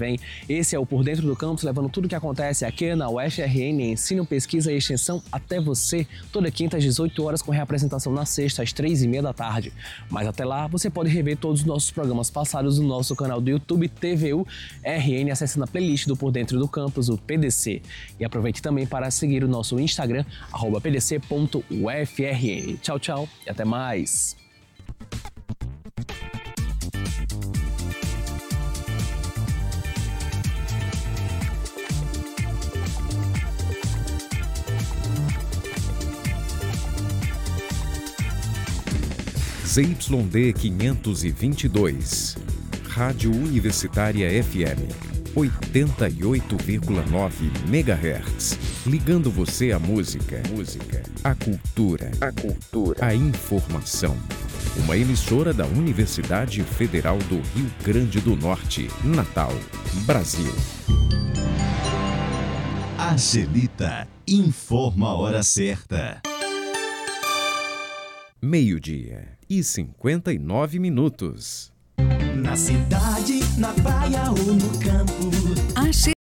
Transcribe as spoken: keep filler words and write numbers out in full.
vem. Esse é o Por Dentro do Campus, levando tudo o que acontece aqui na U F R N, ensino, pesquisa e extensão até você, toda quinta às dezoito horas, com reapresentação na sexta às três e meia da tarde. Mas até lá, você pode rever todos os nossos programas passados no nosso canal do YouTube T V U R N, acessando a playlist do Por Dentro do Campus, o P D C. E aproveite também para seguir o nosso Instagram, arroba p d c ponto u f r n. Tchau, tchau e até mais! Z Y D quinhentos e vinte e dois, Rádio Universitária F M, oitenta e oito vírgula nove megahertz, ligando você à música, música, à cultura, a cultura, à informação. Uma emissora da Universidade Federal do Rio Grande do Norte, Natal, Brasil. Angelita informa a hora certa. Meio-dia e cinquenta e nove minutos. Na cidade, na praia ou no campo.